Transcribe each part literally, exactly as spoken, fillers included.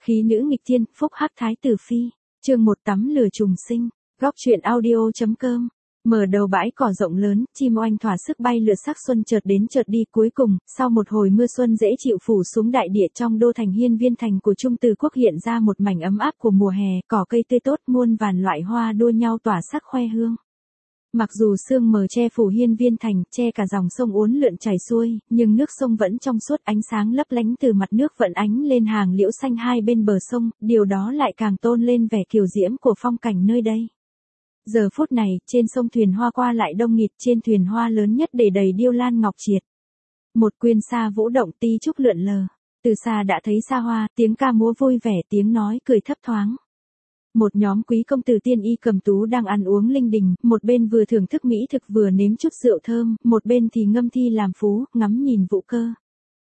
Khí nữ nghịch thiên, phúc hắc thái tử phi. Chương một tắm lửa trùng sinh. Góc truyện audio.com. Mở đầu bãi cỏ rộng lớn, chim oanh thỏa sức bay lượn sắc xuân chợt đến chợt đi, cuối cùng, sau một hồi mưa xuân dễ chịu phủ xuống đại địa, trong đô thành Hiên Viên thành của Trung Từ quốc hiện ra một mảnh ấm áp của mùa hè, cỏ cây tươi tốt, muôn vàn loại hoa đua nhau tỏa sắc khoe hương. Mặc dù sương mờ che phủ Hiên Viên thành, che cả dòng sông uốn lượn chảy xuôi, nhưng nước sông vẫn trong suốt, ánh sáng lấp lánh từ mặt nước vẫn ánh lên hàng liễu xanh hai bên bờ sông, điều đó lại càng tôn lên vẻ kiều diễm của phong cảnh nơi đây. Giờ phút này, trên sông thuyền hoa qua lại đông nghịt, trên thuyền hoa lớn nhất để đầy điêu lan ngọc triệt. Một quyên sa vũ động, ti trúc lượn lờ. Từ xa đã thấy xa hoa, tiếng ca múa vui vẻ, tiếng nói cười thấp thoáng. Một nhóm quý công tử tiên y cầm tú đang ăn uống linh đình, một bên vừa thưởng thức mỹ thực vừa nếm chút rượu thơm, một bên thì ngâm thi làm phú, ngắm nhìn vũ cơ.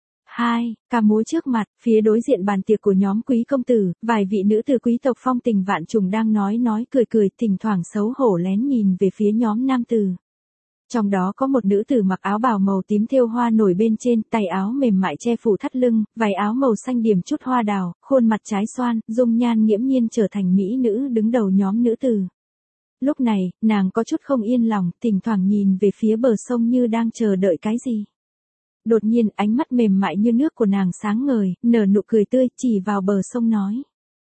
Hai, ca múa trước mặt, phía đối diện bàn tiệc của nhóm quý công tử, vài vị nữ từ quý tộc phong tình vạn trùng đang nói nói cười cười, thỉnh thoảng xấu hổ lén nhìn về phía nhóm nam tử. Trong đó có một nữ tử mặc áo bào màu tím thêu hoa nổi bên trên, tay áo mềm mại che phủ thắt lưng, váy áo màu xanh điểm chút hoa đào, khuôn mặt trái xoan, dung nhan nghiễm nhiên trở thành mỹ nữ đứng đầu nhóm nữ tử. Lúc này, nàng có chút không yên lòng, thỉnh thoảng nhìn về phía bờ sông như đang chờ đợi cái gì. Đột nhiên, ánh mắt mềm mại như nước của nàng sáng ngời, nở nụ cười tươi, chỉ vào bờ sông nói: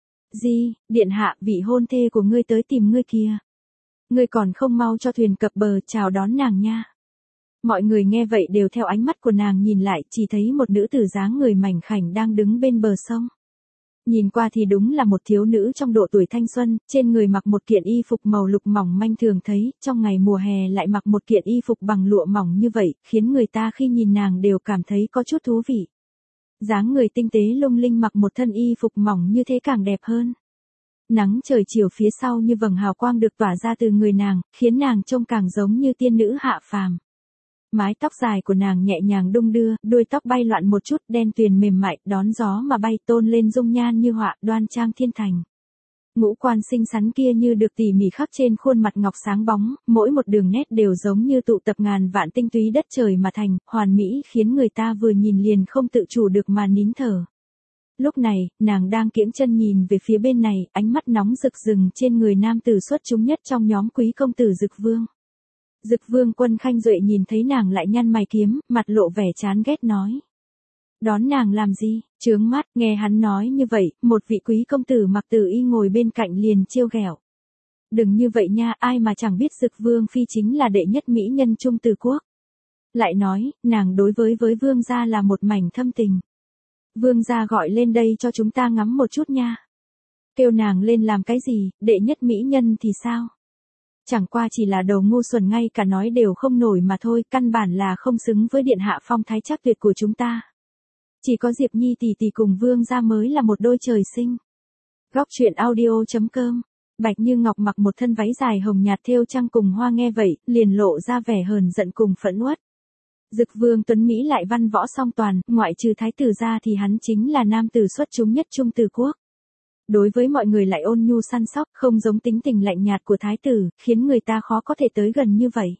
"Di, điện hạ, vị hôn thê của ngươi tới tìm ngươi kìa. Ngươi còn không mau cho thuyền cập bờ chào đón nàng nha." Mọi người nghe vậy đều theo ánh mắt của nàng nhìn lại, chỉ thấy một nữ tử dáng người mảnh khảnh đang đứng bên bờ sông. Nhìn qua thì đúng là một thiếu nữ trong độ tuổi thanh xuân, trên người mặc một kiện y phục màu lục mỏng manh thường thấy, trong ngày mùa hè lại mặc một kiện y phục bằng lụa mỏng như vậy, khiến người ta khi nhìn nàng đều cảm thấy có chút thú vị. Dáng người tinh tế lung linh mặc một thân y phục mỏng như thế càng đẹp hơn. Nắng trời chiều phía sau như vầng hào quang được tỏa ra từ người nàng, khiến nàng trông càng giống như tiên nữ hạ phàm. Mái tóc dài của nàng nhẹ nhàng đung đưa, đuôi tóc bay loạn một chút, đen tuyền mềm mại, đón gió mà bay, tôn lên dung nhan như họa, đoan trang thiên thành. Ngũ quan xinh xắn kia như được tỉ mỉ khắc trên khuôn mặt ngọc sáng bóng, mỗi một đường nét đều giống như tụ tập ngàn vạn tinh túy đất trời mà thành, hoàn mỹ khiến người ta vừa nhìn liền không tự chủ được mà nín thở. Lúc này, nàng đang kiễng chân nhìn về phía bên này, ánh mắt nóng rực rừng trên người nam tử xuất chúng nhất trong nhóm quý công tử Dực Vương. Dực Vương Quân Khanh Duệ nhìn thấy nàng lại nhăn mày kiếm, mặt lộ vẻ chán ghét nói: "Đón nàng làm gì, chướng mắt." Nghe hắn nói như vậy, một vị quý công tử mặc tử y ngồi bên cạnh liền trêu ghẹo: "Đừng như vậy nha, ai mà chẳng biết Dực Vương phi chính là đệ nhất mỹ nhân Trung Từ quốc. Lại nói, nàng đối với với vương gia là một mảnh thâm tình. Vương gia gọi lên đây cho chúng ta ngắm một chút nha." Kêu nàng lên làm cái gì, đệ nhất mỹ nhân thì sao? Chẳng qua chỉ là đầu ngu xuẩn, ngay cả nói đều không nổi mà thôi, căn bản là không xứng với điện hạ phong thái chắc tuyệt của chúng ta. Chỉ có Diệp Nhi tỷ tỷ cùng vương gia mới là một đôi trời sinh. Góc truyện audio.com. Bạch Như Ngọc mặc một thân váy dài hồng nhạt thêu trăng cùng hoa, nghe vậy, liền lộ ra vẻ hờn giận cùng phẫn uất. Dực Vương tuấn Mỹ lại văn võ song toàn, ngoại trừ thái tử ra thì hắn chính là nam tử xuất chúng nhất Trung Từ quốc. Đối với mọi người lại ôn nhu săn sóc, không giống tính tình lạnh nhạt của thái tử, khiến người ta khó có thể tới gần như vậy.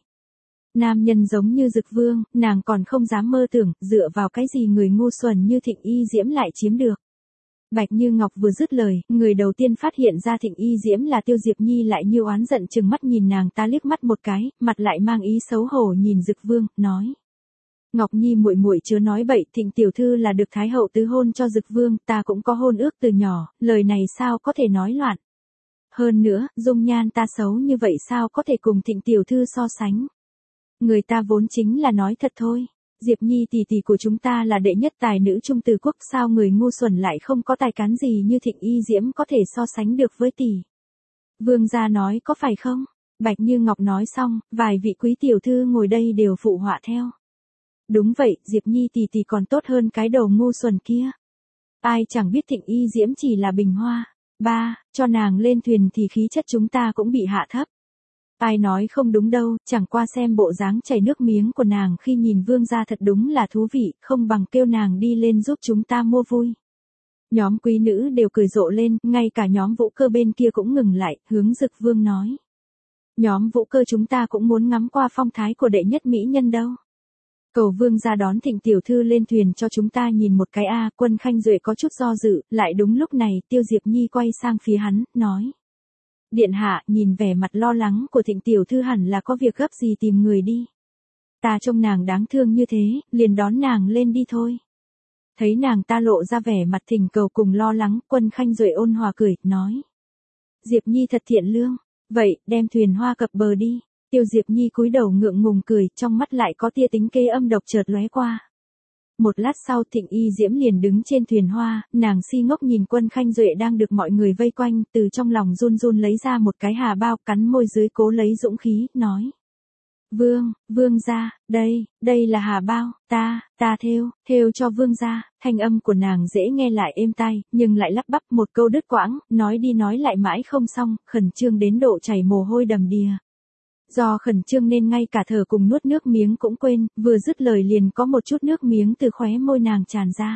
Nam nhân giống như Dực Vương, nàng còn không dám mơ tưởng, dựa vào cái gì người ngu xuẩn như Thịnh Y Diễm lại chiếm được. Bạch Như Ngọc vừa dứt lời, người đầu tiên phát hiện ra Thịnh Y Diễm là Tiêu Diệp Nhi lại như oán giận chừng mắt nhìn nàng ta liếc mắt một cái, mặt lại mang ý xấu hổ nhìn Dực Vương, nói: "Ngọc Nhi muội muội chớ nói bậy, Thịnh tiểu thư là được thái hậu tứ hôn cho Dực Vương, ta cũng có hôn ước từ nhỏ, lời này sao có thể nói loạn. Hơn nữa, dung nhan ta xấu như vậy sao có thể cùng Thịnh tiểu thư so sánh. Người ta vốn chính là nói thật thôi. Diệp Nhi tỷ tỷ của chúng ta là đệ nhất tài nữ Trung Từ quốc, sao người ngu xuẩn lại không có tài cán gì như Thịnh Y Diễm có thể so sánh được với tỷ. Vương gia nói có phải không?" Bạch Như Ngọc nói xong, vài vị quý tiểu thư ngồi đây đều phụ họa theo. Đúng vậy, Diệp Nhi tỷ tỷ còn tốt hơn cái đầu ngu xuẩn kia. Ai chẳng biết Thịnh Y Diễm chỉ là bình hoa. Ba, cho nàng lên thuyền thì khí chất chúng ta cũng bị hạ thấp. Ai nói không đúng đâu, chẳng qua xem bộ dáng chảy nước miếng của nàng khi nhìn vương gia thật đúng là thú vị, không bằng kêu nàng đi lên giúp chúng ta mua vui. Nhóm quý nữ đều cười rộ lên, ngay cả nhóm Vũ Cơ bên kia cũng ngừng lại, hướng Dực Vương nói: "Nhóm Vũ Cơ chúng ta cũng muốn ngắm qua phong thái của đệ nhất mỹ nhân đâu." Cầu vương ra đón Thịnh tiểu thư lên thuyền cho chúng ta nhìn một cái a. Quân Khanh Duệ có chút do dự, lại đúng lúc này Tiêu Diệp Nhi quay sang phía hắn, nói. Điện hạ, nhìn vẻ mặt lo lắng của Thịnh tiểu thư hẳn là có việc gấp gì tìm người đi. Ta trông nàng đáng thương như thế, liền đón nàng lên đi thôi. Thấy nàng ta lộ ra vẻ mặt thỉnh cầu cùng lo lắng, Quân Khanh Duệ ôn hòa cười, nói. Diệp Nhi thật thiện lương, vậy, đem thuyền hoa cập bờ đi. Tiêu Diệp Nhi cúi đầu ngượng ngùng cười, trong mắt lại có tia tính kế âm độc chợt lóe qua. Một lát sau Thịnh Y Diễm liền đứng trên thuyền hoa, nàng si ngốc nhìn Quân Khanh Duệ đang được mọi người vây quanh, từ trong lòng run run lấy ra một cái hà bao, cắn môi dưới cố lấy dũng khí, nói. Vương, vương gia, đây, đây là hà bao, ta, ta thêu, thêu cho vương gia. Thanh âm của nàng dễ nghe lại êm tai, nhưng lại lắp bắp một câu đứt quãng, nói đi nói lại mãi không xong, khẩn trương đến độ chảy mồ hôi đầm đìa. Do khẩn trương nên ngay cả thở cùng nuốt nước miếng cũng quên, vừa dứt lời liền có một chút nước miếng từ khóe môi nàng tràn ra.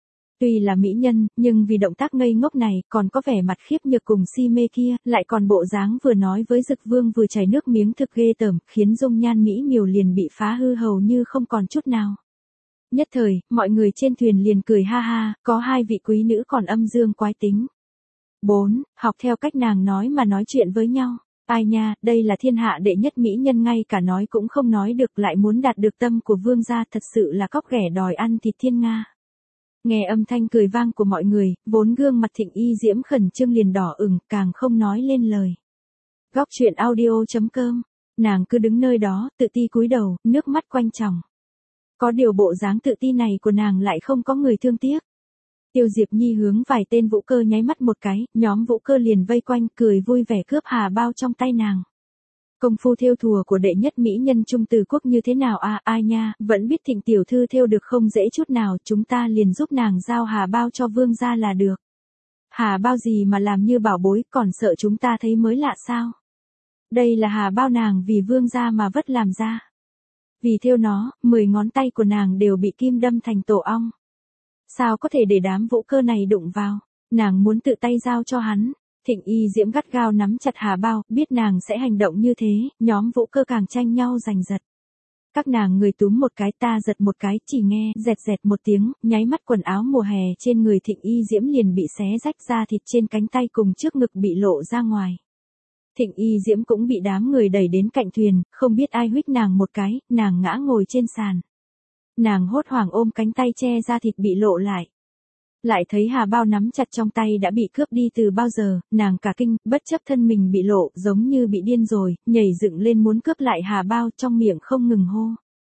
Tuy là mỹ nhân, nhưng vì động tác ngây ngốc này, còn có vẻ mặt khiếp nhược cùng si mê kia, lại còn bộ dáng vừa nói với Dực Vương vừa chảy nước miếng thực ghê tởm, khiến dung nhan mỹ miều liền bị phá hư hầu như không còn chút nào. Nhất thời, mọi người trên thuyền liền cười ha ha, có hai vị quý nữ còn âm dương quái tính. bốn. Học theo cách nàng nói mà nói chuyện với nhau. Ai nha, đây là thiên hạ đệ nhất mỹ nhân ngay cả nói cũng không nói được lại muốn đạt được tâm của vương gia, thật sự là cóc ghẻ đòi ăn thịt thiên nga. Nghe âm thanh cười vang của mọi người, vốn gương mặt Thịnh Y Diễm khẩn trương liền đỏ ửng, càng không nói lên lời. Góc truyện audio chấm com, nàng cứ đứng nơi đó, tự ti cúi đầu, nước mắt quanh tròng. Có điều bộ dáng tự ti này của nàng lại không có người thương tiếc. Tiêu Diệp Nhi hướng vài tên vũ cơ nháy mắt một cái, nhóm vũ cơ liền vây quanh cười vui vẻ cướp hà bao trong tay nàng. Công phu thêu thùa của đệ nhất mỹ nhân Trung Từ Quốc như thế nào à, ai nha, vẫn biết Thịnh tiểu thư thêu được không dễ chút nào, chúng ta liền giúp nàng giao hà bao cho vương gia là được. Hà bao gì mà làm như bảo bối, còn sợ chúng ta thấy mới lạ sao? Đây là hà bao nàng vì vương gia mà vất làm ra. Vì thêu nó, mười ngón tay của nàng đều bị kim đâm thành tổ ong. Sao có thể để đám vũ cơ này đụng vào, nàng muốn tự tay giao cho hắn. Thịnh Y Diễm gắt gao nắm chặt hà bao, biết nàng sẽ hành động như thế, nhóm vũ cơ càng tranh nhau giành giật. Các nàng người túm một cái ta giật một cái, chỉ nghe dẹt dẹt một tiếng, nháy mắt quần áo mùa hè trên người Thịnh Y Diễm liền bị xé rách ra, thịt trên cánh tay cùng trước ngực bị lộ ra ngoài. Thịnh Y Diễm cũng bị đám người đẩy đến cạnh thuyền, không biết ai huých nàng một cái, nàng ngã ngồi trên sàn. Nàng hốt hoảng ôm cánh tay che ra thịt bị lộ lại. Lại thấy hà bao nắm chặt trong tay đã bị cướp đi từ bao giờ, nàng cả kinh, bất chấp thân mình bị lộ, giống như bị điên rồi, nhảy dựng lên muốn cướp lại hà bao, trong miệng không ngừng hô.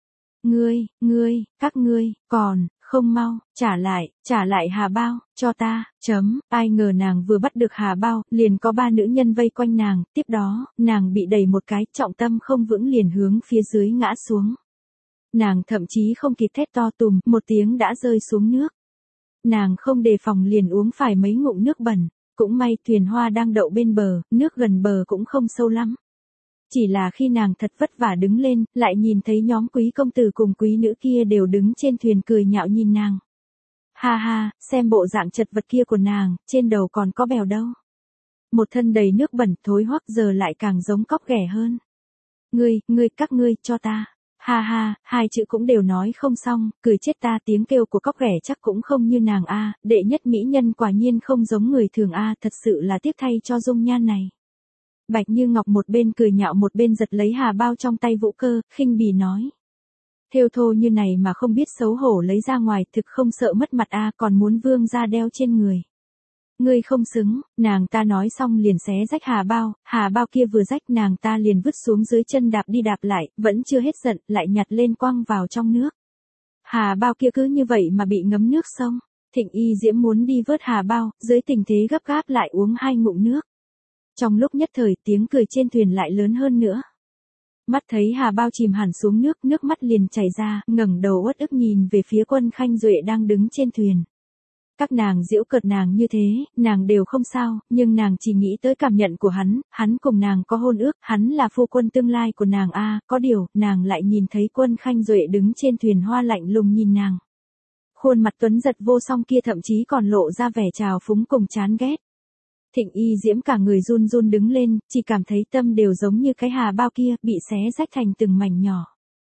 Ngươi, ngươi, các ngươi, còn, không mau, trả lại, trả lại hà bao, cho ta, chấm, ai ngờ nàng vừa bắt được hà bao, liền có ba nữ nhân vây quanh nàng, tiếp đó, nàng bị đẩy một cái, trọng tâm không vững liền hướng phía dưới ngã xuống. Nàng thậm chí không kịp thét to tùm, một tiếng đã rơi xuống nước. Nàng không đề phòng liền uống phải mấy ngụm nước bẩn, cũng may thuyền hoa đang đậu bên bờ, nước gần bờ cũng không sâu lắm. Chỉ là khi nàng thật vất vả đứng lên, lại nhìn thấy nhóm quý công tử cùng quý nữ kia đều đứng trên thuyền cười nhạo nhìn nàng. Ha ha, xem bộ dạng chật vật kia của nàng, trên đầu còn có bèo đâu. Một thân đầy nước bẩn thối hoắc giờ lại càng giống cóc ghẻ hơn. Ngươi, ngươi, các ngươi, cho ta. Ha ha, hai chữ cũng đều nói không xong, cười chết ta, tiếng kêu của cóc ghẻ chắc cũng không như nàng a, đệ nhất mỹ nhân quả nhiên không giống người thường a, thật sự là tiếc thay cho dung nhan này. Bạch Như Ngọc một bên cười nhạo một bên giật lấy hà bao trong tay vũ cơ, khinh bỉ nói. Thêu thô như này mà không biết xấu hổ lấy ra ngoài, thực không sợ mất mặt a, còn muốn vương gia đeo trên người. Ngươi không xứng, nàng ta nói xong liền xé rách hà bao, hà bao kia vừa rách nàng ta liền vứt xuống dưới chân đạp đi đạp lại, vẫn chưa hết giận, lại nhặt lên quăng vào trong nước. Hà bao kia cứ như vậy mà bị ngấm nước sông. Thịnh Y Diễm muốn đi vớt hà bao, dưới tình thế gấp gáp lại uống hai ngụm nước. Trong lúc nhất thời tiếng cười trên thuyền lại lớn hơn nữa. Mắt thấy hà bao chìm hẳn xuống nước, nước mắt liền chảy ra, ngẩng đầu uất ức nhìn về phía Quân Khanh Duệ đang đứng trên thuyền. Các nàng giễu cợt nàng như thế, nàng đều không sao, nhưng nàng chỉ nghĩ tới cảm nhận của hắn, hắn cùng nàng có hôn ước, hắn là phu quân tương lai của nàng a, có điều, nàng lại nhìn thấy Quân Khanh Duệ đứng trên thuyền hoa lạnh lùng nhìn nàng. Khuôn mặt tuấn giật vô song kia thậm chí còn lộ ra vẻ trào phúng cùng chán ghét. Thịnh Y Diễm cả người run run đứng lên, chỉ cảm thấy tâm đều giống như cái hà bao kia, bị xé rách thành từng mảnh nhỏ.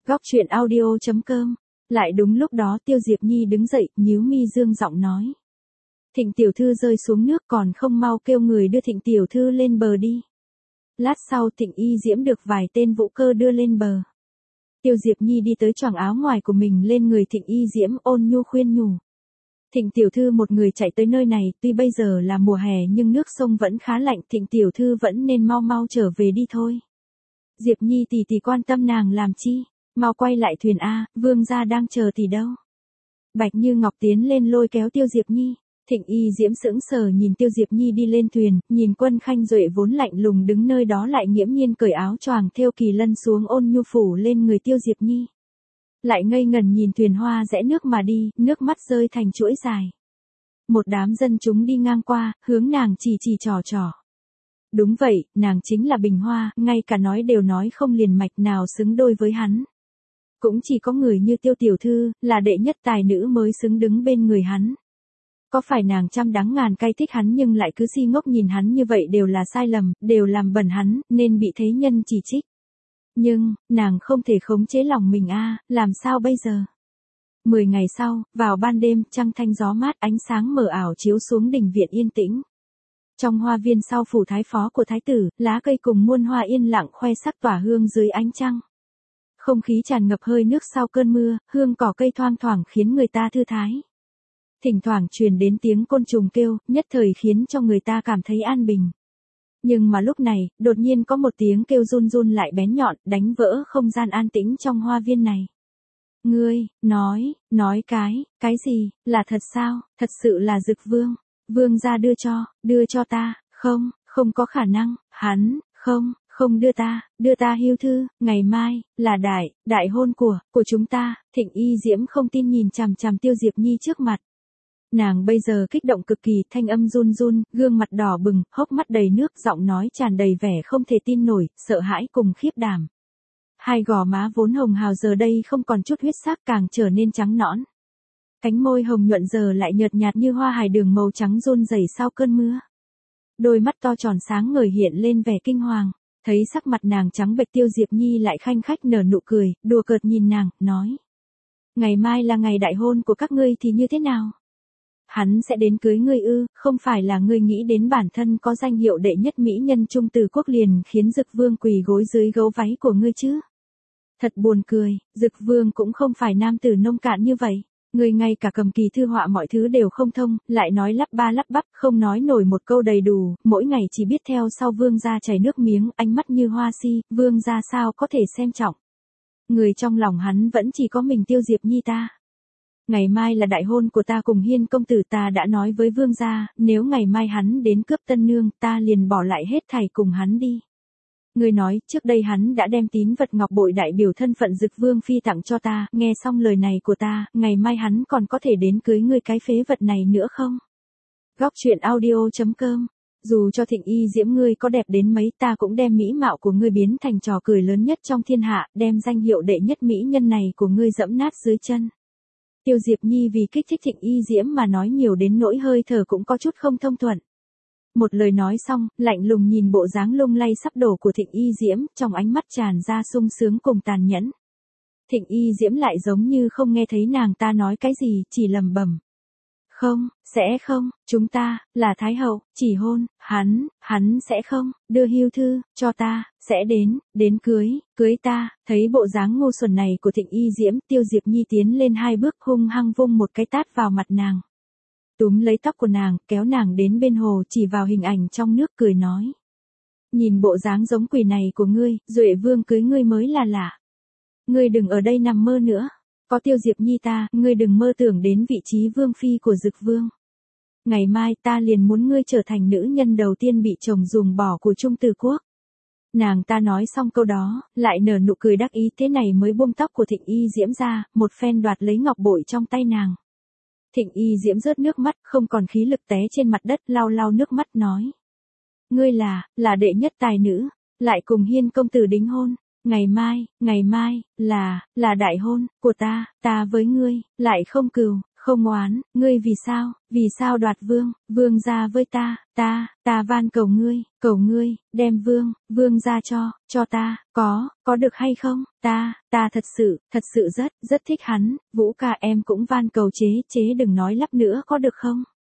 Góc truyện audio chấm com. Lại đúng lúc đó Tiêu Diệp Nhi đứng dậy, nhíu mi dương giọng nói. Thịnh tiểu thư rơi xuống nước còn không mau kêu người đưa Thịnh tiểu thư lên bờ đi. Lát sau Thịnh Y Diễm được vài tên vũ cơ đưa lên bờ. Tiêu Diệp Nhi đi tới choàng áo ngoài của mình lên người Thịnh Y Diễm ôn nhu khuyên nhủ. Thịnh tiểu thư một người chạy tới nơi này, tuy bây giờ là mùa hè nhưng nước sông vẫn khá lạnh, Thịnh tiểu thư vẫn nên mau mau trở về đi thôi. Diệp Nhi tỷ tỷ quan tâm nàng làm chi, mau quay lại thuyền a, vương gia đang chờ tỷ đâu. Bạch Như Ngọc tiến lên lôi kéo Tiêu Diệp Nhi. Thịnh Y Diễm sững sờ nhìn Tiêu Diệp Nhi đi lên thuyền, nhìn Quân Khanh Duệ vốn lạnh lùng đứng nơi đó lại nghiễm nhiên cởi áo choàng thêu kỳ lân xuống ôn nhu phủ lên người Tiêu Diệp Nhi. Lại ngây ngẩn nhìn thuyền hoa rẽ nước mà đi, nước mắt rơi thành chuỗi dài. Một đám dân chúng đi ngang qua, hướng nàng chỉ chỉ trò trò. Đúng vậy, nàng chính là Bình Hoa, ngay cả nói đều nói không liền mạch nào xứng đôi với hắn. Cũng chỉ có người như Tiêu tiểu thư, là đệ nhất tài nữ mới xứng đứng bên người hắn. Có phải nàng trăm đắng ngàn cay thích hắn nhưng lại cứ si ngốc nhìn hắn như vậy đều là sai lầm, đều làm bẩn hắn, nên bị thế nhân chỉ trích. Nhưng, nàng không thể khống chế lòng mình a, làm sao bây giờ? Mười ngày sau, vào ban đêm, trăng thanh gió mát ánh sáng mờ ảo chiếu xuống đình viện yên tĩnh. Trong hoa viên sau phủ thái phó của thái tử, lá cây cùng muôn hoa yên lặng khoe sắc tỏa hương dưới ánh trăng. Không khí tràn ngập hơi nước sau cơn mưa, hương cỏ cây thoang thoảng khiến người ta thư thái. Thỉnh thoảng truyền đến tiếng côn trùng kêu, nhất thời khiến cho người ta cảm thấy an bình. Nhưng mà lúc này, đột nhiên có một tiếng kêu run run lại bén nhọn, đánh vỡ không gian an tĩnh trong hoa viên này. Ngươi, nói, nói cái, cái gì, là thật sao, thật sự là Dực Vương. Vương gia đưa cho, đưa cho ta, không, không có khả năng, hắn, không, không đưa ta, đưa ta hưu thư, ngày mai, là đại, đại hôn của, của chúng ta. Thịnh Y Diễm không tin nhìn chằm chằm Tiêu Diệp Nhi trước mặt. Nàng bây giờ kích động cực kỳ, thanh âm run run, gương mặt đỏ bừng, hốc mắt đầy nước, giọng nói tràn đầy vẻ không thể tin nổi, sợ hãi cùng khiếp đảm. Hai gò má vốn hồng hào giờ đây không còn chút huyết sắc càng trở nên trắng nõn. Cánh môi hồng nhuận giờ lại nhợt nhạt như hoa hải đường màu trắng run rẩy sau cơn mưa. Đôi mắt to tròn sáng ngời hiện lên vẻ kinh hoàng, thấy sắc mặt nàng trắng bệch Tiêu Diệp Nhi lại khanh khách nở nụ cười, đùa cợt nhìn nàng, nói. Ngày mai là ngày đại hôn của các ngươi thì như thế nào? Hắn sẽ đến cưới ngươi ư, không phải là ngươi nghĩ đến bản thân có danh hiệu đệ nhất mỹ nhân trung từ quốc liền khiến Dực Vương quỳ gối dưới gấu váy của ngươi chứ? Thật buồn cười, Dực Vương cũng không phải nam tử nông cạn như vậy. Ngươi ngay cả cầm kỳ thư họa mọi thứ đều không thông, lại nói lắp ba lắp bắp, không nói nổi một câu đầy đủ, mỗi ngày chỉ biết theo sau vương gia chảy nước miếng, ánh mắt như hoa si, vương gia sao có thể xem trọng. Người trong lòng hắn vẫn chỉ có mình Tiêu Diệp Nhi ta. Ngày mai là đại hôn của ta cùng Hiên công tử, ta đã nói với vương gia, nếu ngày mai hắn đến cướp tân nương, ta liền bỏ lại hết thảy cùng hắn đi. Ngươi nói, trước đây hắn đã đem tín vật ngọc bội đại biểu thân phận Dực Vương phi tặng cho ta, nghe xong lời này của ta, ngày mai hắn còn có thể đến cưới ngươi cái phế vật này nữa không? Góc truyện audio chấm com. Dù cho Thịnh Y Diễm ngươi có đẹp đến mấy, ta cũng đem mỹ mạo của ngươi biến thành trò cười lớn nhất trong thiên hạ, đem danh hiệu đệ nhất mỹ nhân này của ngươi dẫm nát dưới chân. Tiêu Diệp Nhi vì kích thích Thịnh Y Diễm mà nói nhiều đến nỗi hơi thở cũng có chút không thông thuận. Một lời nói xong, lạnh lùng nhìn bộ dáng lung lay sắp đổ của Thịnh Y Diễm, trong ánh mắt tràn ra sung sướng cùng tàn nhẫn. Thịnh Y Diễm lại giống như không nghe thấy nàng ta nói cái gì, chỉ lầm bầm. Không, sẽ không, chúng ta, là Thái Hậu, chỉ hôn, hắn, hắn sẽ không, đưa hưu thư, cho ta, sẽ đến, đến cưới, cưới ta. Thấy bộ dáng ngu xuẩn này của Thịnh Y Diễm, Tiêu Diệp Nhi tiến lên hai bước hung hăng vung một cái tát vào mặt nàng. Túm lấy tóc của nàng, kéo nàng đến bên hồ chỉ vào hình ảnh trong nước cười nói. Nhìn bộ dáng giống quỷ này của ngươi, Duệ Vương cưới ngươi mới là lạ. Ngươi đừng ở đây nằm mơ nữa. Có Tiêu Diệp Nhi ta, ngươi đừng mơ tưởng đến vị trí vương phi của Dực Vương. Ngày mai ta liền muốn ngươi trở thành nữ nhân đầu tiên bị chồng ruồng bỏ của Trung Từ Quốc. Nàng ta nói xong câu đó, lại nở nụ cười đắc ý, thế này mới buông tóc của Thịnh Y Diễm ra, một phen đoạt lấy ngọc bội trong tay nàng. Thịnh Y Diễm rớt nước mắt, không còn khí lực té trên mặt đất, lau lau nước mắt nói. Ngươi là, là đệ nhất tài nữ, lại cùng Hiên công tử đính hôn. Ngày mai, ngày mai, là, là đại hôn, của ta, ta với ngươi, lại không cừu, Không oán, ngươi vì sao, vì sao đoạt vương, vương gia với ta, ta, ta van cầu ngươi, cầu ngươi, đem vương, vương gia cho, cho ta, có, có được hay không, ta, ta thật sự, thật sự rất, rất thích hắn, Vũ ca em cũng van cầu chế, chế đừng nói lắp nữa có được không?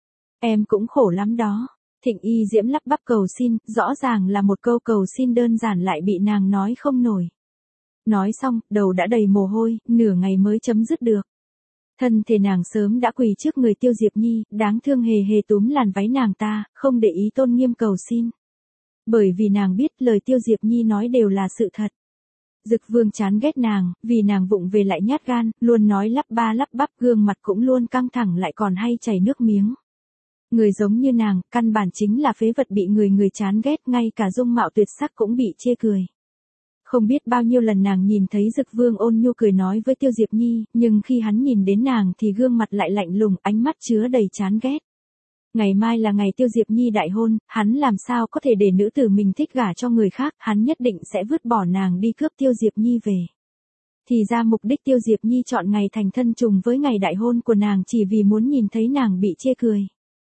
Em cũng khổ lắm đó. Thịnh Y Diễm lắp bắp cầu xin, rõ ràng là một câu cầu xin đơn giản lại bị nàng nói không nổi. Nói xong, đầu đã đầy mồ hôi, nửa ngày mới chấm dứt được. Thân thể nàng sớm đã quỳ trước người Tiêu Diệp Nhi, đáng thương hề hề túm làn váy nàng ta, không để ý tôn nghiêm cầu xin. Bởi vì nàng biết lời Tiêu Diệp Nhi nói đều là sự thật. Dực Vương chán ghét nàng, vì nàng vụng về lại nhát gan, luôn nói lắp ba lắp bắp, gương mặt cũng luôn căng thẳng lại còn hay chảy nước miếng. Người giống như nàng, căn bản chính là phế vật bị người người chán ghét, ngay cả dung mạo tuyệt sắc cũng bị chê cười. Không biết bao nhiêu lần nàng nhìn thấy Dực Vương ôn nhu cười nói với Tiêu Diệp Nhi, nhưng khi hắn nhìn đến nàng thì gương mặt lại lạnh lùng, ánh mắt chứa đầy chán ghét. Ngày mai là ngày Tiêu Diệp Nhi đại hôn, hắn làm sao có thể để nữ tử mình thích gả cho người khác, hắn nhất định sẽ vứt bỏ nàng đi cướp Tiêu Diệp Nhi về. Thì ra mục đích Tiêu Diệp Nhi chọn ngày thành thân trùng với ngày đại hôn của nàng chỉ vì muốn nhìn thấy nàng bị chê cười.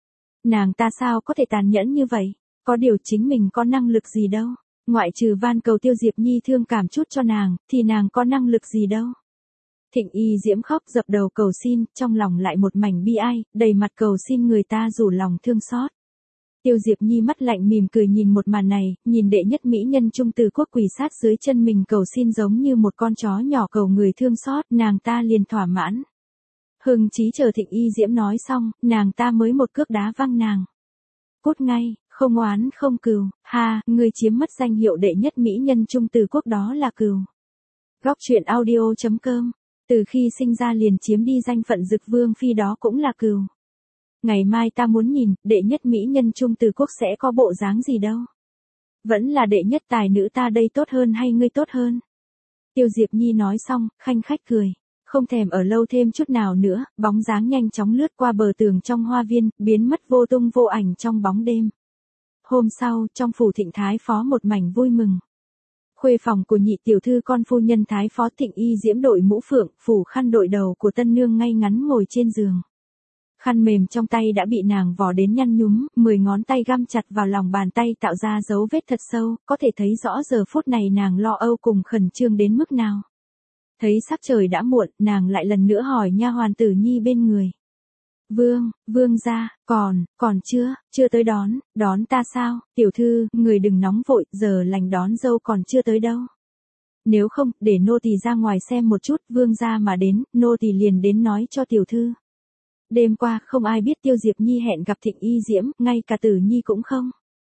Nàng ta sao có thể tàn nhẫn như vậy, có điều chính mình có năng lực gì đâu. Ngoại trừ van cầu Tiêu Diệp Nhi thương cảm chút cho nàng, thì nàng có năng lực gì đâu. Thịnh Y Diễm khóc dập đầu cầu xin, trong lòng lại một mảnh bi ai, đầy mặt cầu xin người ta rủ lòng thương xót. Tiêu Diệp Nhi mắt lạnh mỉm cười nhìn một màn này, nhìn đệ nhất mỹ nhân trung từ quốc quỳ sát dưới chân mình cầu xin giống như một con chó nhỏ cầu người thương xót, nàng ta liền thỏa mãn. Hưng chí chờ Thịnh Y Diễm nói xong, nàng ta mới một cước đá văng nàng. Cút ngay. Không oán không cừu, ha, ngươi chiếm mất danh hiệu đệ nhất mỹ nhân trung từ quốc đó là cừu. Góc truyện audio chấm com, từ khi sinh ra liền chiếm đi danh phận Dực Vương phi đó cũng là cừu. Ngày mai ta muốn nhìn, đệ nhất mỹ nhân trung từ quốc sẽ có bộ dáng gì đâu. Vẫn là đệ nhất tài nữ ta đây tốt hơn hay ngươi tốt hơn? Tiêu Diệp Nhi nói xong, khanh khách cười. Không thèm ở lâu thêm chút nào nữa, bóng dáng nhanh chóng lướt qua bờ tường trong hoa viên, biến mất vô tung vô ảnh trong bóng đêm. Hôm sau, trong phủ Thịnh Thái Phó một mảnh vui mừng. Khuê phòng của nhị tiểu thư con phu nhân Thái Phó Thịnh Y Diễm đội mũ phượng, phủ khăn đội đầu của tân nương ngay ngắn ngồi trên giường. Khăn mềm trong tay đã bị nàng vò đến nhăn nhúm, mười ngón tay găm chặt vào lòng bàn tay tạo ra dấu vết thật sâu, có thể thấy rõ giờ phút này nàng lo âu cùng khẩn trương đến mức nào. Thấy sắc trời đã muộn, nàng lại lần nữa hỏi nha hoàn Tử Nhi bên người. Vương, vương gia, còn, còn chưa, chưa tới đón, đón ta sao, tiểu thư, người đừng nóng vội, giờ lành đón dâu còn chưa tới đâu. Nếu không, để nô tỳ ra ngoài xem một chút, vương gia mà đến, nô tỳ liền đến nói cho tiểu thư. Đêm qua, không ai biết Tiêu Diệp Nhi hẹn gặp Thịnh Y Diễm, ngay cả Tử Nhi cũng không.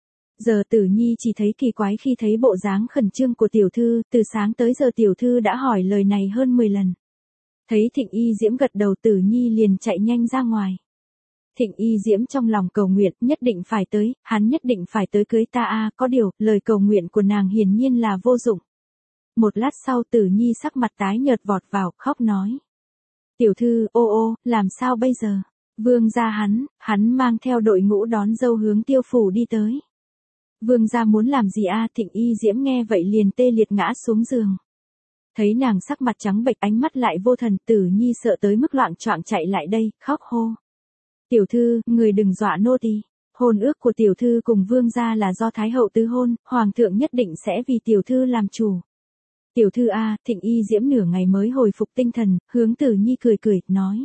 Giờ Tử Nhi chỉ thấy kỳ quái khi thấy bộ dáng khẩn trương của tiểu thư, từ sáng tới giờ tiểu thư đã hỏi lời này hơn mười lần. Thấy Thịnh Y Diễm gật đầu Tử Nhi liền chạy nhanh ra ngoài. Thịnh Y Diễm trong lòng cầu nguyện, nhất định phải tới, hắn nhất định phải tới cưới ta a, có điều, lời cầu nguyện của nàng hiển nhiên là vô dụng. Một lát sau Tử Nhi sắc mặt tái nhợt vọt vào, khóc nói. Tiểu thư, ô ô, làm sao bây giờ? Vương gia hắn, hắn mang theo đội ngũ đón dâu hướng Tiêu phủ đi tới. Vương gia muốn làm gì a? Thịnh Y Diễm nghe vậy liền tê liệt ngã xuống giường. Thấy nàng sắc mặt trắng bệch ánh mắt lại vô thần, Tử Nhi sợ tới mức loạng choạng chạy lại đây, khóc hô. Tiểu thư, người đừng dọa nô tỳ. Hôn ước của tiểu thư cùng vương gia là do Thái hậu tứ hôn, hoàng thượng nhất định sẽ vì tiểu thư làm chủ. Tiểu thư a, Thịnh Y Diễm nửa ngày mới hồi phục tinh thần, hướng Tử Nhi cười cười, nói.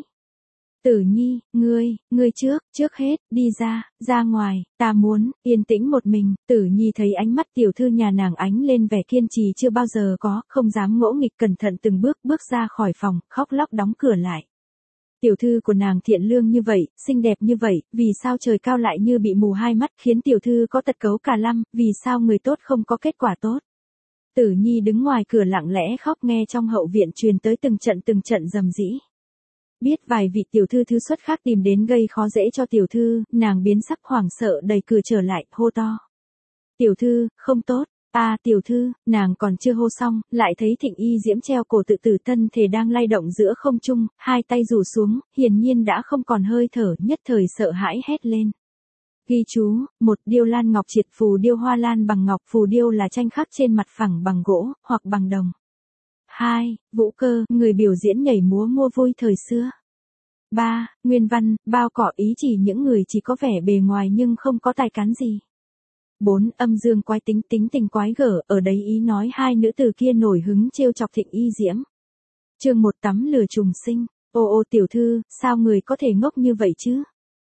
Tử Nhi, ngươi, ngươi trước, trước hết, đi ra, ra ngoài, ta muốn, yên tĩnh một mình. Tử Nhi thấy ánh mắt tiểu thư nhà nàng ánh lên vẻ kiên trì chưa bao giờ có, không dám ngỗ nghịch, cẩn thận từng bước bước ra khỏi phòng, khóc lóc đóng cửa lại. Tiểu thư của nàng thiện lương như vậy, xinh đẹp như vậy, vì sao trời cao lại như bị mù hai mắt, khiến tiểu thư có tật cấu cả lăm, vì sao người tốt không có kết quả tốt. Tử Nhi đứng ngoài cửa lặng lẽ khóc, nghe trong hậu viện truyền tới từng trận từng trận rầm rĩ. Biết vài vị tiểu thư thứ xuất khác tìm đến gây khó dễ cho tiểu thư, nàng biến sắc hoảng sợ đẩy cửa trở lại, hô to. Tiểu thư, không tốt, à tiểu thư, nàng còn chưa hô xong, lại thấy Thịnh Y Diễm treo cổ tự tử thân thể đang lay động giữa không trung, hai tay rủ xuống, hiển nhiên đã không còn hơi thở, nhất thời sợ hãi hét lên. Ghi chú, một điêu lan ngọc triệt phù điêu hoa lan bằng ngọc, phù điêu là tranh khắc trên mặt phẳng bằng gỗ, hoặc bằng đồng. hai. Vũ Cơ, người biểu diễn nhảy múa mua vui thời xưa. ba. Nguyên văn, bao cỏ ý chỉ những người chỉ có vẻ bề ngoài nhưng không có tài cán gì. bốn. Âm dương quái tính tính tình quái gở, ở đấy ý nói hai nữ tử kia nổi hứng trêu chọc Thịnh Y Diễm. Chương một Tắm lửa trùng sinh. Ô ô tiểu thư, sao người có thể ngốc như vậy chứ?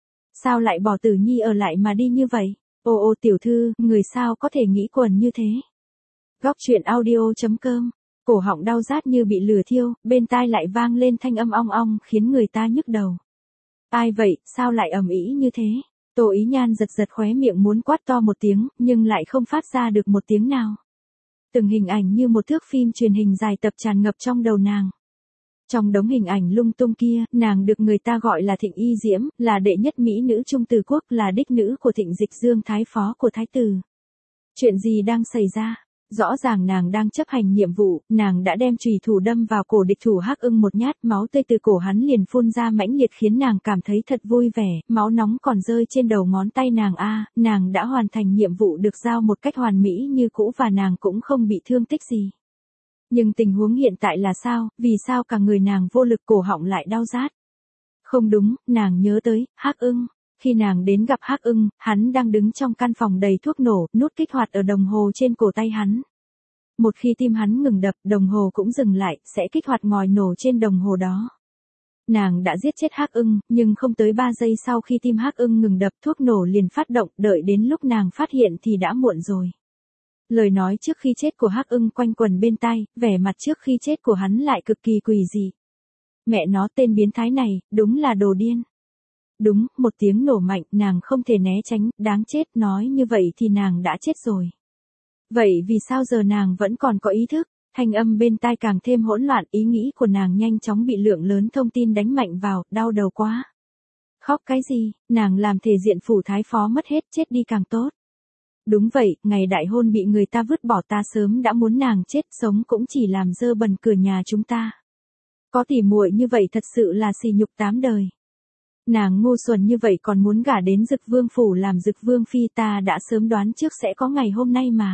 Sao lại bỏ Tử Nhi ở lại mà đi như vậy? Ô ô tiểu thư, người sao có thể nghĩ quần như thế? Góc truyện audio.com. Cổ họng đau rát như bị lửa thiêu, bên tai lại vang lên thanh âm ong ong khiến người ta nhức đầu. Ai vậy, sao lại ầm ĩ như thế? Tô Ý Nhan giật giật khóe miệng muốn quát to một tiếng, nhưng lại không phát ra được một tiếng nào. Từng hình ảnh như một thước phim truyền hình dài tập tràn ngập trong đầu nàng. Trong đống hình ảnh lung tung kia, nàng được người ta gọi là Thịnh Y Diễm, là đệ nhất mỹ nữ Trung Từ Quốc, là đích nữ của Thịnh Dịch Dương thái phó của thái tử. Chuyện gì đang xảy ra? Rõ ràng nàng đang chấp hành nhiệm vụ, nàng đã đem chùy thủ đâm vào cổ địch thủ Hắc Ưng một nhát, máu tươi từ cổ hắn liền phun ra mãnh liệt khiến nàng cảm thấy thật vui vẻ, máu nóng còn rơi trên đầu ngón tay nàng a, nàng đã hoàn thành nhiệm vụ được giao một cách hoàn mỹ như cũ và nàng cũng không bị thương tích gì. Nhưng tình huống hiện tại là sao, vì sao cả người nàng vô lực, cổ họng lại đau rát? Không đúng, nàng nhớ tới Hắc Ưng. Khi nàng đến gặp Hắc Ưng, hắn đang đứng trong căn phòng đầy thuốc nổ, nút kích hoạt ở đồng hồ trên cổ tay hắn. Một khi tim hắn ngừng đập, đồng hồ cũng dừng lại, sẽ kích hoạt ngòi nổ trên đồng hồ đó. Nàng đã giết chết Hắc Ưng, nhưng không tới ba giây sau khi tim Hắc Ưng ngừng đập, thuốc nổ liền phát động, đợi đến lúc nàng phát hiện thì đã muộn rồi. Lời nói trước khi chết của Hắc Ưng quanh quẩn bên tai, vẻ mặt trước khi chết của hắn lại cực kỳ quỷ dị. Mẹ nó, tên biến thái này, đúng là đồ điên. Đúng, một tiếng nổ mạnh, nàng không thể né tránh, đáng chết, nói như vậy thì nàng đã chết rồi. Vậy vì sao giờ nàng vẫn còn có ý thức? Thanh âm bên tai càng thêm hỗn loạn, ý nghĩ của nàng nhanh chóng bị lượng lớn thông tin đánh mạnh vào, đau đầu quá. Khóc cái gì, nàng làm thể diện phủ thái phó mất hết, chết đi càng tốt. Đúng vậy, ngày đại hôn bị người ta vứt bỏ, ta sớm đã muốn nàng chết, sống cũng chỉ làm dơ bẩn cửa nhà chúng ta. Có tỉ muội như vậy thật sự là sỉ nhục tám đời. Nàng ngu xuẩn như vậy còn muốn gả đến Dực Vương phủ làm Dực Vương phi, ta đã sớm đoán trước sẽ có ngày hôm nay mà.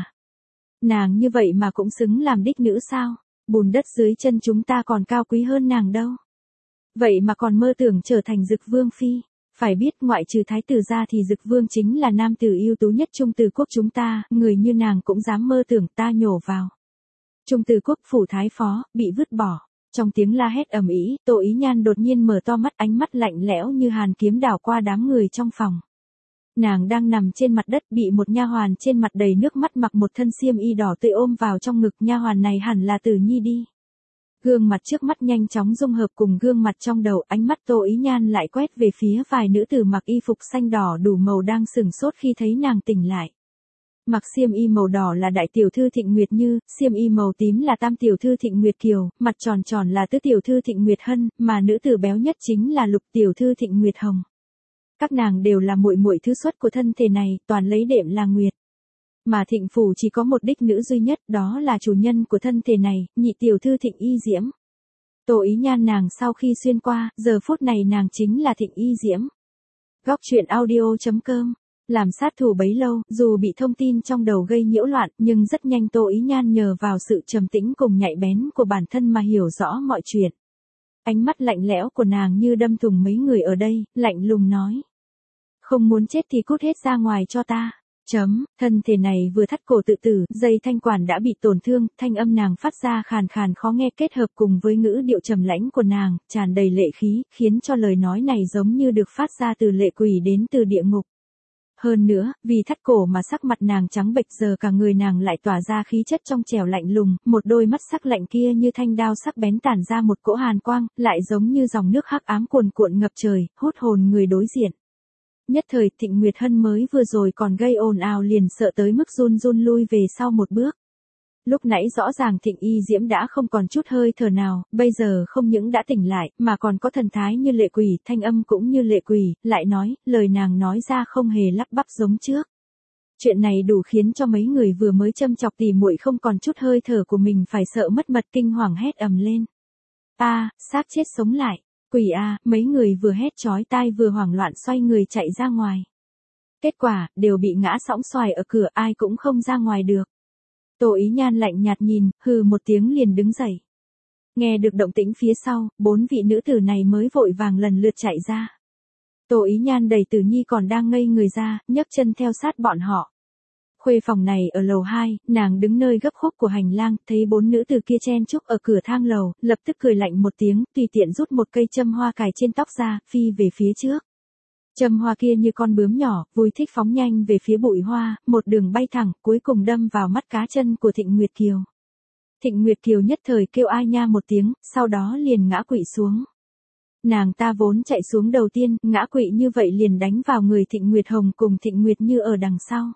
Nàng như vậy mà cũng xứng làm đích nữ sao? Bùn đất dưới chân chúng ta còn cao quý hơn nàng đâu. Vậy mà còn mơ tưởng trở thành Dực Vương phi. Phải biết ngoại trừ thái tử ra thì Dực Vương chính là nam tử ưu tú nhất Trung Từ Quốc chúng ta, người như nàng cũng dám mơ tưởng, ta nhổ vào. Trung Từ Quốc phủ thái phó, bị vứt bỏ. Trong tiếng la hét ầm ĩ, Tô Ý Nhan đột nhiên mở to mắt, ánh mắt lạnh lẽo như hàn kiếm đảo qua đám người trong phòng. Nàng đang nằm trên mặt đất, bị một nha hoàn trên mặt đầy nước mắt mặc một thân xiêm y đỏ tươi ôm vào trong ngực, nha hoàn này hẳn là Tử Nhi đi. Gương mặt trước mắt nhanh chóng dung hợp cùng gương mặt trong đầu, ánh mắt Tô Ý Nhan lại quét về phía vài nữ tử mặc y phục xanh đỏ đủ màu đang sửng sốt khi thấy nàng tỉnh lại. Mặc xiêm y màu đỏ là đại tiểu thư Thịnh Nguyệt Như, xiêm y màu tím là tam tiểu thư Thịnh Nguyệt Kiều, mặt tròn tròn là tứ tiểu thư Thịnh Nguyệt Hân, mà nữ tử béo nhất chính là lục tiểu thư Thịnh Nguyệt Hồng. Các nàng đều là muội muội thứ xuất của thân thể này, toàn lấy đệm là Nguyệt. Mà Thịnh phủ chỉ có một đích nữ duy nhất, đó là chủ nhân của thân thể này, nhị tiểu thư Thịnh Y Diễm. Tô Ý Nhan nàng sau khi xuyên qua, giờ phút này nàng chính là Thịnh Y Diễm. Góc truyện audio.com. Làm sát thủ bấy lâu, dù bị thông tin trong đầu gây nhiễu loạn, nhưng rất nhanh Tô Ý Nhan nhờ vào sự trầm tĩnh cùng nhạy bén của bản thân mà hiểu rõ mọi chuyện. Ánh mắt lạnh lẽo của nàng như đâm thủng mấy người ở đây, lạnh lùng nói. Không muốn chết thì cút hết ra ngoài cho ta. Chấm, thân thể này vừa thắt cổ tự tử, dây thanh quản đã bị tổn thương, thanh âm nàng phát ra khàn khàn khó nghe kết hợp cùng với ngữ điệu trầm lãnh của nàng, tràn đầy lệ khí, khiến cho lời nói này giống như được phát ra từ lệ quỷ đến từ địa ngục. Hơn nữa, vì thắt cổ mà sắc mặt nàng trắng bệch, giờ cả người nàng lại tỏa ra khí chất trong trẻo lạnh lùng, một đôi mắt sắc lạnh kia như thanh đao sắc bén tản ra một cỗ hàn quang, lại giống như dòng nước hắc ám cuồn cuộn ngập trời, hút hồn người đối diện. Nhất thời Thịnh Nguyệt Hân mới vừa rồi còn gây ồn ào liền sợ tới mức run run lui về sau một bước. Lúc nãy rõ ràng Thịnh Y Diễm đã không còn chút hơi thở nào, bây giờ không những đã tỉnh lại, mà còn có thần thái như lệ quỷ, thanh âm cũng như lệ quỷ, lại nói, lời nàng nói ra không hề lắp bắp giống trước. Chuyện này đủ khiến cho mấy người vừa mới châm chọc tỉ muội không còn chút hơi thở của mình phải sợ mất mật, kinh hoàng hét ầm lên. A, xác chết sống lại, quỷ a, mấy người vừa hét chói tai vừa hoảng loạn xoay người chạy ra ngoài. Kết quả, đều bị ngã sõng xoài ở cửa, ai cũng không ra ngoài được. Tô Ý Nhan lạnh nhạt nhìn, hừ một tiếng liền đứng dậy. Nghe được động tĩnh phía sau, bốn vị nữ tử này mới vội vàng lần lượt chạy ra. Tô Ý Nhan đẩy Tử Nhi còn đang ngây người ra, nhấc chân theo sát bọn họ. Khuê phòng này ở lầu hai, nàng đứng nơi gấp khúc của hành lang, thấy bốn nữ tử kia chen chúc ở cửa thang lầu, lập tức cười lạnh một tiếng, tùy tiện rút một cây châm hoa cài trên tóc ra, phi về phía trước. Châm hoa kia như con bướm nhỏ, vui thích phóng nhanh về phía bụi hoa, một đường bay thẳng, cuối cùng đâm vào mắt cá chân của Thịnh Nguyệt Kiều. Thịnh Nguyệt Kiều nhất thời kêu ai nha một tiếng, sau đó liền ngã quỵ xuống. Nàng ta vốn chạy xuống đầu tiên, ngã quỵ như vậy liền đánh vào người Thịnh Nguyệt Hồng cùng Thịnh Nguyệt Như ở đằng sau.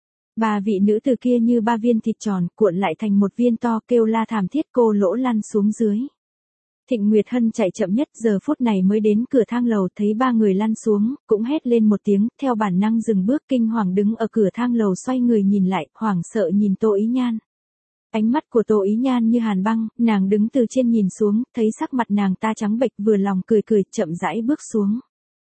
Ba vị nữ từ kia như ba viên thịt tròn, cuộn lại thành một viên to, kêu la thảm thiết, cô lỗ lăn xuống dưới. Thịnh Nguyệt Hân chạy chậm nhất, giờ phút này mới đến cửa thang lầu, thấy ba người lăn xuống, cũng hét lên một tiếng, theo bản năng dừng bước, kinh hoàng đứng ở cửa thang lầu xoay người nhìn lại, hoảng sợ nhìn Tô Ý Nhan. Ánh mắt của Tô Ý Nhan như hàn băng, nàng đứng từ trên nhìn xuống, thấy sắc mặt nàng ta trắng bệch, vừa lòng cười cười, chậm rãi bước xuống.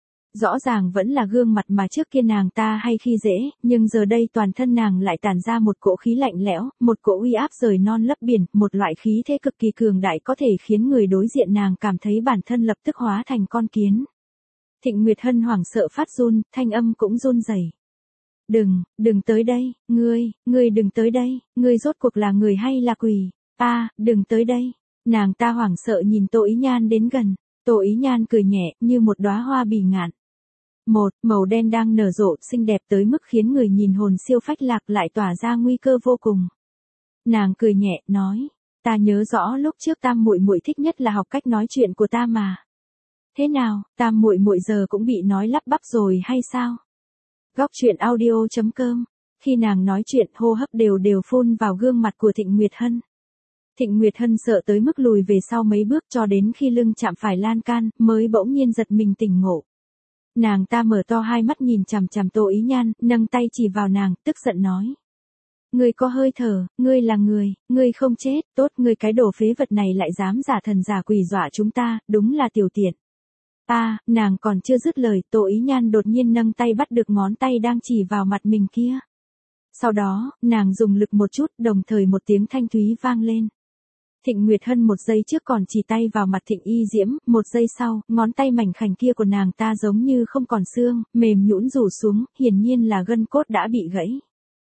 Rõ ràng vẫn là gương mặt mà trước kia nàng ta hay khi dễ, nhưng giờ đây toàn thân nàng lại tản ra một cỗ khí lạnh lẽo, một cỗ uy áp rời non lấp biển, một loại khí thế cực kỳ cường đại có thể khiến người đối diện nàng cảm thấy bản thân lập tức hóa thành con kiến. Thịnh Nguyệt Hân hoảng sợ phát run, thanh âm cũng run rẩy. Đừng, đừng tới đây, ngươi, ngươi đừng tới đây, ngươi rốt cuộc là người hay là quỷ, a, à, đừng tới đây. Nàng ta hoảng sợ nhìn Tô Ý Nhan đến gần, Tô Ý Nhan cười nhẹ, như một đóa hoa bỉ ngạn. Một, màu đen đang nở rộ, xinh đẹp tới mức khiến người nhìn hồn siêu phách lạc, lại tỏa ra nguy cơ vô cùng. Nàng cười nhẹ, nói, ta nhớ rõ lúc trước Tam muội muội thích nhất là học cách nói chuyện của ta mà. Thế nào, Tam muội muội giờ cũng bị nói lắp bắp rồi hay sao? Góc truyện audio chấm com. Khi nàng nói chuyện, hô hấp đều đều phun vào gương mặt của Thịnh Nguyệt Hân. Thịnh Nguyệt Hân sợ tới mức lùi về sau mấy bước, cho đến khi lưng chạm phải lan can, mới bỗng nhiên giật mình tỉnh ngộ. Nàng ta mở to hai mắt nhìn chằm chằm Tô Ý Nhan, nâng tay chỉ vào nàng, tức giận nói. Ngươi có hơi thở, ngươi là người, ngươi không chết, tốt, ngươi cái đồ phế vật này lại dám giả thần giả quỷ dọa chúng ta, đúng là tiểu tiện. A, à, nàng còn chưa dứt lời, Tô Ý Nhan đột nhiên nâng tay bắt được ngón tay đang chỉ vào mặt mình kia. Sau đó, nàng dùng lực một chút, đồng thời một tiếng thanh thúy vang lên. Thịnh Nguyệt Hân một giây trước còn chỉ tay vào mặt Thịnh Y Diễm, một giây sau, ngón tay mảnh khảnh kia của nàng ta giống như không còn xương, mềm nhũn rủ xuống, hiển nhiên là gân cốt đã bị gãy.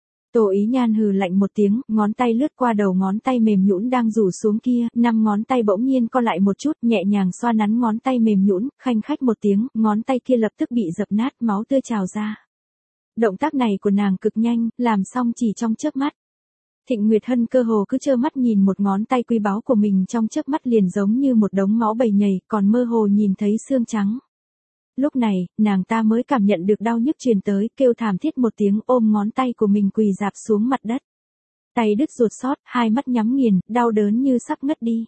Tô Ý Nhan hừ lạnh một tiếng, ngón tay lướt qua đầu ngón tay mềm nhũn đang rủ xuống kia, năm ngón tay bỗng nhiên co lại một chút, nhẹ nhàng xoa nắn ngón tay mềm nhũn, khanh khách một tiếng, ngón tay kia lập tức bị dập nát, máu tươi trào ra. Động tác này của nàng cực nhanh, làm xong chỉ trong chớp mắt. Thịnh Nguyệt Hân cơ hồ cứ trơ mắt nhìn một ngón tay quý báu của mình trong chớp mắt liền giống như một đống máu bầy nhầy, còn mơ hồ nhìn thấy xương trắng. Lúc này, nàng ta mới cảm nhận được đau nhức truyền tới, kêu thảm thiết một tiếng, ôm ngón tay của mình quỳ rạp xuống mặt đất. Tay đứt ruột xót, hai mắt nhắm nghiền, đau đớn như sắp ngất đi.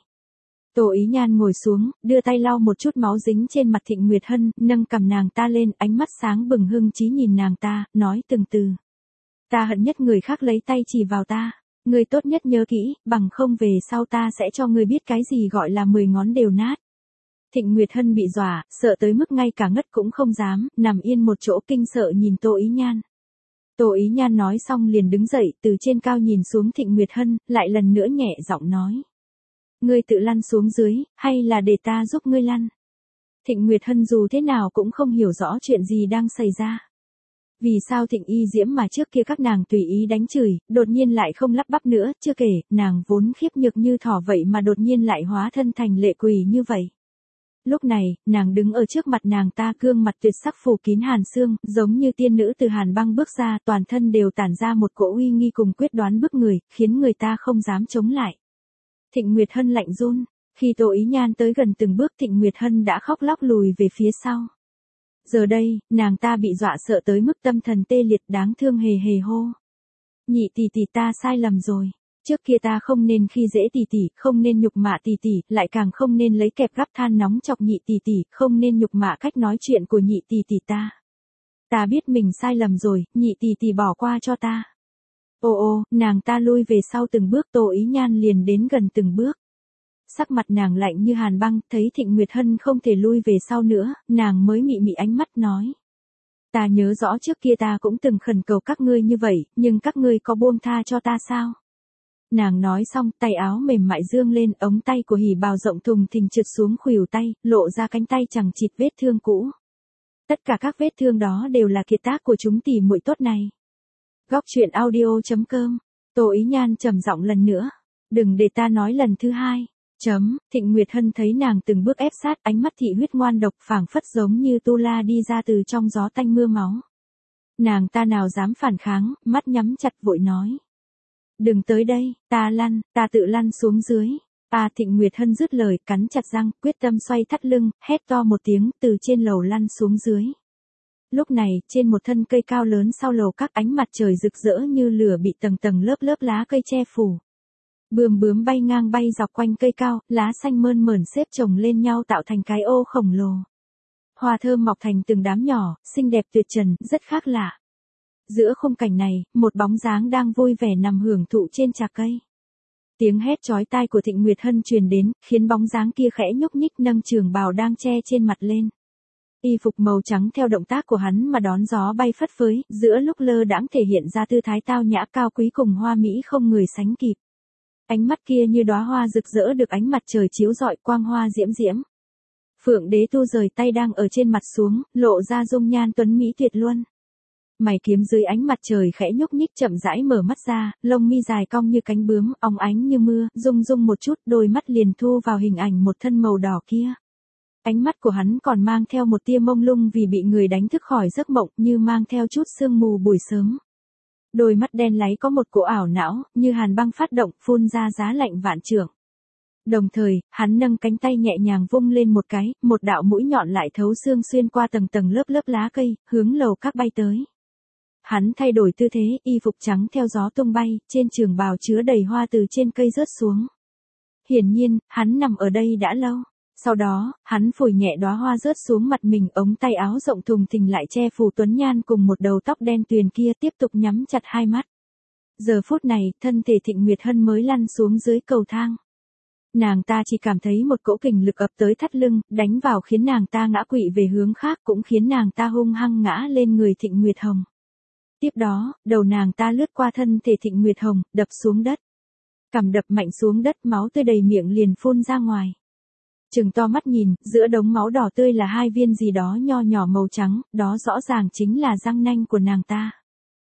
Tô Ý Nhan ngồi xuống, đưa tay lau một chút máu dính trên mặt Thịnh Nguyệt Hân, nâng cằm nàng ta lên, ánh mắt sáng bừng hưng chí nhìn nàng ta, nói từng từ. Ta hận nhất người khác lấy tay chỉ vào ta. Ngươi tốt nhất nhớ kỹ, bằng không về sau ta sẽ cho ngươi biết cái gì gọi là mười ngón đều nát. Thịnh Nguyệt Hân bị dọa, sợ tới mức ngay cả ngất cũng không dám, nằm yên một chỗ kinh sợ nhìn Tô Ý Nhan. Tô Ý Nhan nói xong liền đứng dậy, từ trên cao nhìn xuống Thịnh Nguyệt Hân, lại lần nữa nhẹ giọng nói. Ngươi tự lăn xuống dưới, hay là để ta giúp ngươi lăn? Thịnh Nguyệt Hân dù thế nào cũng không hiểu rõ chuyện gì đang xảy ra. Vì sao Thịnh Y Diễm mà trước kia các nàng tùy ý đánh chửi, đột nhiên lại không lắp bắp nữa, chưa kể, nàng vốn khiếp nhược như thỏ vậy mà đột nhiên lại hóa thân thành lệ quỷ như vậy. Lúc này, nàng đứng ở trước mặt nàng ta, gương mặt tuyệt sắc phủ kín hàn xương, giống như tiên nữ từ hàn băng bước ra, toàn thân đều tản ra một cỗ uy nghi cùng quyết đoán bức người, khiến người ta không dám chống lại. Thịnh Nguyệt Hân lạnh run, khi Tô Ý Nhan tới gần từng bước, Thịnh Nguyệt Hân đã khóc lóc lùi về phía sau. Giờ đây, nàng ta bị dọa sợ tới mức tâm thần tê liệt, đáng thương hề hề hô. Nhị tỷ tỷ, ta sai lầm rồi. Trước kia ta không nên khi dễ tỷ tỷ, không nên nhục mạ tỷ tỷ, lại càng không nên lấy kẹp gắp than nóng chọc nhị tỷ tỷ, không nên nhục mạ cách nói chuyện của nhị tỷ tỷ ta. Ta biết mình sai lầm rồi, nhị tỷ tỷ bỏ qua cho ta. Ô ô, nàng ta lui về sau từng bước, Tô Ý Nhan liền đến gần từng bước. Sắc mặt nàng lạnh như hàn băng, thấy Thịnh Nguyệt Hân không thể lui về sau nữa, nàng mới mị mị ánh mắt nói. Ta nhớ rõ trước kia ta cũng từng khẩn cầu các ngươi như vậy, nhưng các ngươi có buông tha cho ta sao? Nàng nói xong, tay áo mềm mại dương lên, ống tay của hỉ bào rộng thùng thình trượt xuống khuỷu tay, lộ ra cánh tay chằng chịt vết thương cũ. Tất cả các vết thương đó đều là kiệt tác của chúng tỉ muội tốt này. Góc truyện audio.com. Tô Ý Nhan trầm giọng lần nữa. Đừng để ta nói lần thứ hai. Chấm, Thịnh Nguyệt Hân thấy nàng từng bước ép sát, ánh mắt thị huyết ngoan độc phảng phất giống như tu la đi ra từ trong gió tanh mưa máu. Nàng ta nào dám phản kháng, mắt nhắm chặt vội nói. Đừng tới đây, ta lăn, ta tự lăn xuống dưới. À Thịnh Nguyệt Hân dứt lời, cắn chặt răng, quyết tâm xoay thắt lưng, hét to một tiếng, từ trên lầu lăn xuống dưới. Lúc này, trên một thân cây cao lớn sau lầu các ánh mặt trời rực rỡ như lửa bị tầng tầng lớp lớp lá cây che phủ. Bướm bướm bay ngang bay dọc quanh cây cao, lá xanh mơn mởn xếp chồng lên nhau tạo thành cái ô khổng lồ. Hoa thơm mọc thành từng đám nhỏ, xinh đẹp tuyệt trần, rất khác lạ. Giữa khung cảnh này, một bóng dáng đang vui vẻ nằm hưởng thụ trên trà cây. Tiếng hét chói tai của Thịnh Nguyệt Hân truyền đến, khiến bóng dáng kia khẽ nhúc nhích nâng trường bào đang che trên mặt lên. Y phục màu trắng theo động tác của hắn mà đón gió bay phất phới, giữa lúc lơ đãng thể hiện ra tư thái tao nhã cao quý cùng hoa mỹ không người sánh kịp. Ánh mắt kia như đóa hoa rực rỡ được ánh mặt trời chiếu rọi, quang hoa diễm diễm. Phượng Đế Tu rời tay đang ở trên mặt xuống, lộ ra dung nhan tuấn mỹ tuyệt luân. Mày kiếm dưới ánh mặt trời khẽ nhúc nhích chậm rãi mở mắt ra, lông mi dài cong như cánh bướm, óng ánh như mưa, rung rung một chút, đôi mắt liền thu vào hình ảnh một thân màu đỏ kia. Ánh mắt của hắn còn mang theo một tia mông lung vì bị người đánh thức khỏi giấc mộng, như mang theo chút sương mù buổi sớm. Đôi mắt đen láy có một cỗ ảo não, như hàn băng phát động, phun ra giá lạnh vạn trượng. Đồng thời, hắn nâng cánh tay nhẹ nhàng vung lên một cái, một đạo mũi nhọn lại thấu xương xuyên qua tầng tầng lớp lớp lá cây, hướng lầu các bay tới. Hắn thay đổi tư thế, y phục trắng theo gió tung bay, trên trường bào chứa đầy hoa từ trên cây rớt xuống. Hiển nhiên, hắn nằm ở đây đã lâu. Sau đó, hắn phủi nhẹ đóa hoa rớt xuống mặt mình, ống tay áo rộng thùng thình lại che phủ tuấn nhan cùng một đầu tóc đen tuyền kia, tiếp tục nhắm chặt hai mắt. Giờ phút này, thân thể Thịnh Nguyệt Hân mới lăn xuống dưới cầu thang. Nàng ta chỉ cảm thấy một cỗ kình lực ập tới thắt lưng, đánh vào khiến nàng ta ngã quỵ về hướng khác, cũng khiến nàng ta hung hăng ngã lên người Thịnh Nguyệt Hồng. Tiếp đó, đầu nàng ta lướt qua thân thể Thịnh Nguyệt Hồng, đập xuống đất. Cằm đập mạnh xuống đất, máu tươi đầy miệng liền phun ra ngoài. Trừng to mắt nhìn, giữa đống máu đỏ tươi là hai viên gì đó nho nhỏ màu trắng, đó rõ ràng chính là răng nanh của nàng ta.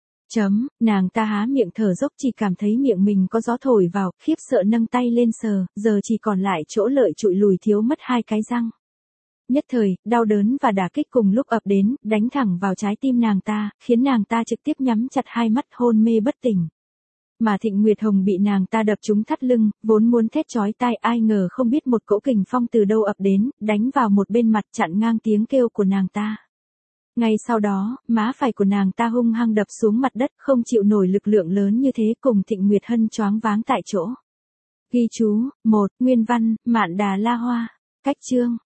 Chấm, nàng ta há miệng thở dốc, chỉ cảm thấy miệng mình có gió thổi vào, khiếp sợ nâng tay lên sờ, giờ chỉ còn lại chỗ lợi trụi lùi thiếu mất hai cái răng. Nhất thời, đau đớn và đả kích cùng lúc ập đến, đánh thẳng vào trái tim nàng ta, khiến nàng ta trực tiếp nhắm chặt hai mắt hôn mê bất tỉnh. Mà Thịnh Nguyệt Hồng bị nàng ta đập trúng thắt lưng, vốn muốn thét chói tai, ai ngờ không biết một cỗ kình phong từ đâu ập đến, đánh vào một bên mặt chặn ngang tiếng kêu của nàng ta. Ngay sau đó, má phải của nàng ta hung hăng đập xuống mặt đất, không chịu nổi lực lượng lớn như thế, cùng Thịnh Nguyệt Hân choáng váng tại chỗ. Ghi chú, một, Nguyên văn, Mạn Đà La Hoa. Cách chương.